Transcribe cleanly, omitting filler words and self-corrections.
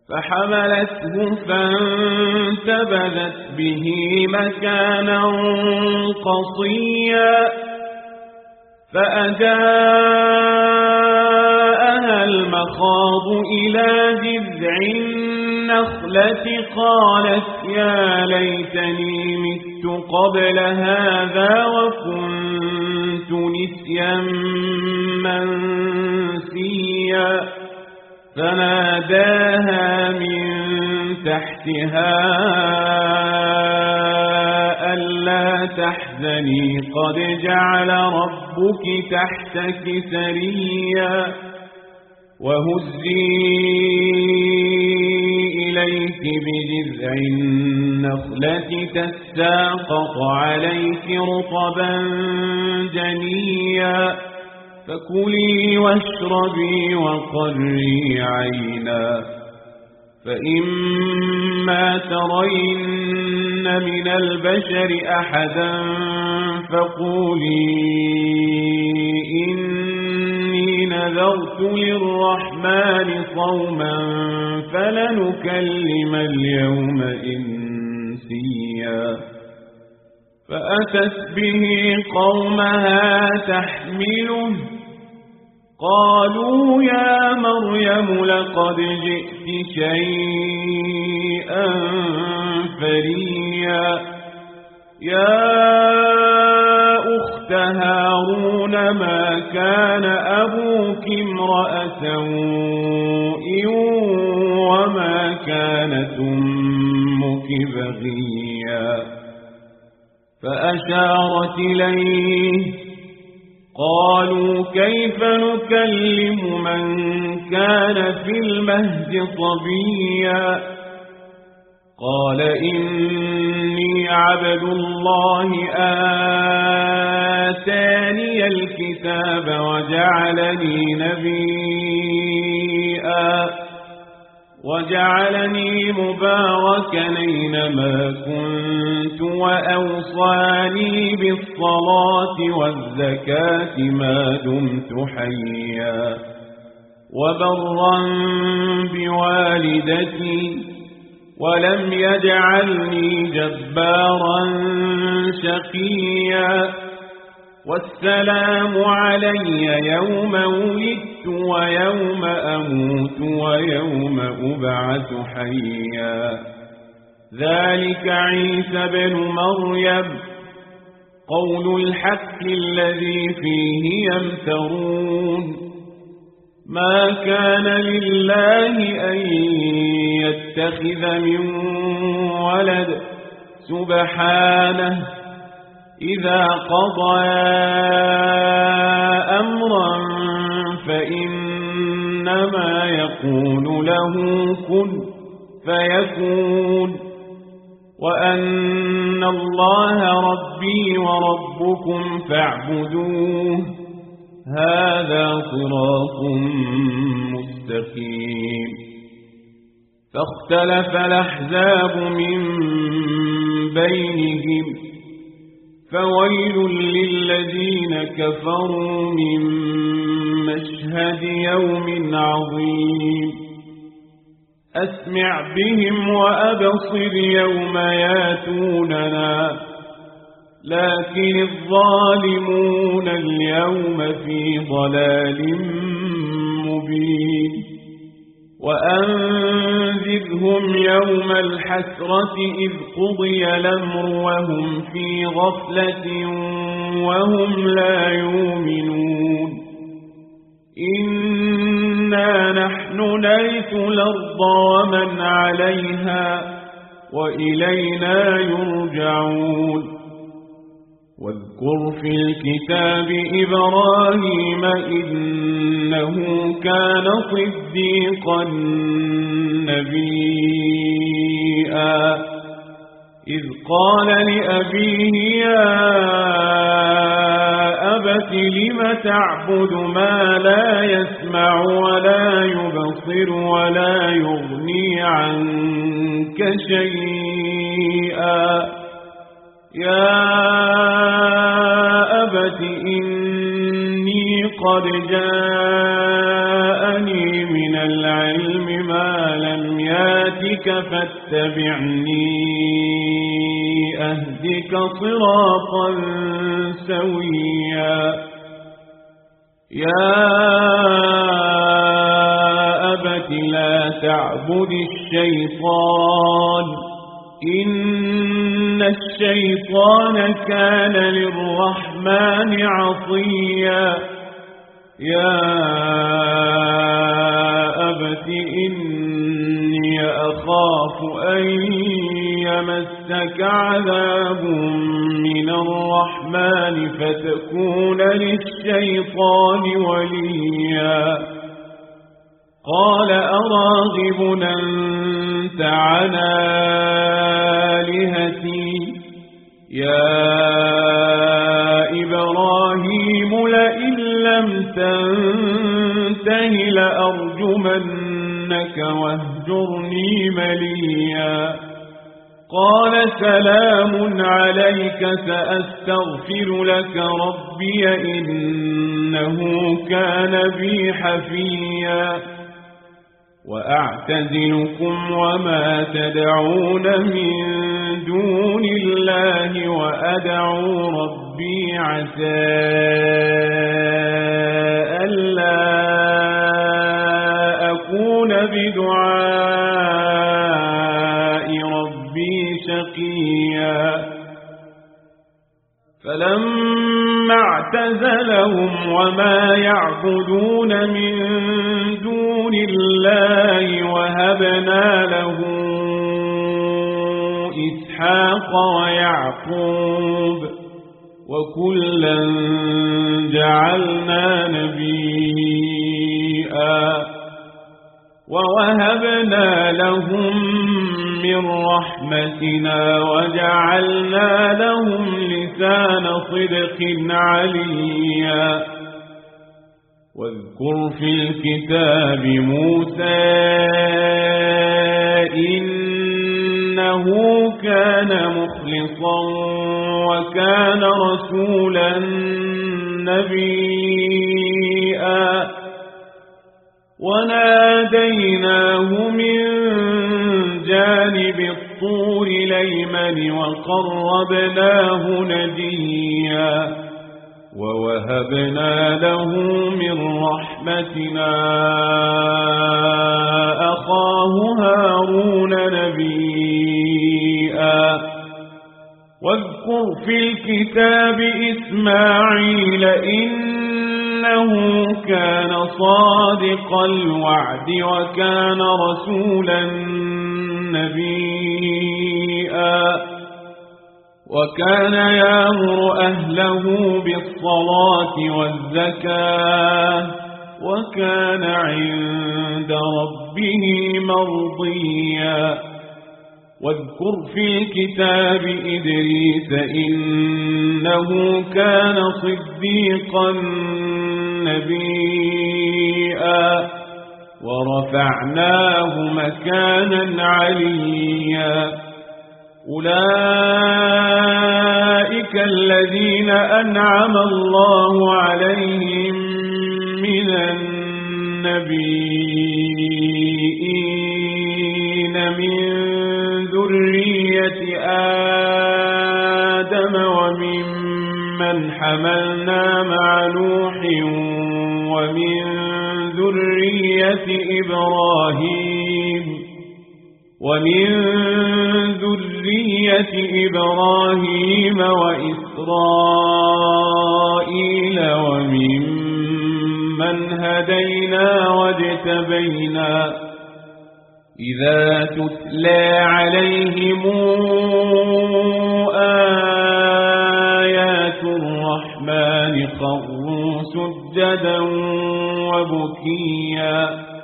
فحملته فانتبذت به مكانا قصيا فأجاءها المخاض إلى جذع النخلة قالت يا ليتني مت قبل هذا وكنت نسيا منسيا فناداها من تحتها ألا تحزني قد جعل ربك تحتك سريا وهزي إليك بجذع النخلة تساقط عليك رطبا جنيا فكلي واشربي وقري عينا فإما ترين من البشر أحدا فقولي إني نذرت للرحمن صوما فلنكلم اليوم إنسيا فأتت به قومها تحمله قالوا يا مريم لقد جئت شيئا فريا يا أخت هارون ما كان أبوك امرأ سوء وما كانت أمك بغيا فأشارت إليه قالوا كيف نكلم من كان في المهد صبيا قال إني عبد الله آتاني الكتاب وجعلني نبيا وجعلني مباركا أينما كنت وأوصاني بالصلاة والزكاة ما دمت حيا وبرا بوالدتي ولم يجعلني جبارا شقيا والسلام علي يوم ولدت ويوم أموت ويوم أبعث حيا ذلك عيسى بن مريم قول الحق الذي فيه يمترون ما كان لله أن يتخذ من ولد سبحانه إذا قضى أمرا فإنما يقول له كن فيكون وأن الله ربي وربكم فاعبدوه هذا صراط مستقيم فاختلف الأحزاب من بينهم فويل للذين كفروا من مشهد يوم عظيم أسمع بهم وأبصر يوم ياتوننا لكن الظالمون اليوم في ضلال مبين وأنذرهم يوم الحسرة إذ قضي الأمر وهم في غفلة وهم لا يؤمنون إنا نحن نرث الأرض ومن عليها وإلينا يرجعون واذكر في الكتاب إبراهيم إنه كان صديقا نبيا إذ قال لأبيه يا أبت لم تعبد ما لا يسمع ولا يبصر ولا يغني عنك شيئا يا أبت إني قد جاءني من العلم ما لم ألم ياتك فاتبعني أهدك صراطا سويا يا أبت لا تعبد الشيطان إن الشيطان كان للرحمن عصيا يا أبت إني أخاف أن يمسك عذاب من الرحمن فتكون للشيطان وليا قال أراغب أنت عن آلهتي يا إبراهيم لئن لم تنته لأرجمنك واهجرني مليا قال سلام عليك سأستغفر لك ربي إنه كان بي حفيا وأعتزلكم وما تدعون من دون الله وأدعو ربي عسى ألا أكون بدعاء ربي شقيا فلما اعتزلهم وما يعبدون من دون الله وهبنا له إسحاق ويعقوب وكلا جعلنا نبيا ووهبنا لهم من رحمتنا وجعلنا لهم لسان صدق عليا واذكر في الكتاب موسى إنه كان مخلصا وكان رسولا نبيا وناديناه من جانب الطور الأيمن وقربناه نجيا ووهبنا له من رحمتنا أخاه هارون نبيا واذكر في الكتاب إسماعيل إنه كان صادق الوعد وكان رسولا نبيا وكان يأمر أهله بالصلاة والزكاة وكان عند ربه مرضيا واذكر في الكتاب إدريس إنه كان صديقا نبيا ورفعناه مكانا عليا أولئك الذين أنعم الله عليهم من النبيين من ذرية آدم وممن حملنا مع نوح ومن ذرية إبراهيم وإسرائيل وممن هدينا واجتبينا إذا تتلى عليهم آيات الرحمن خروا سجدا وبكيا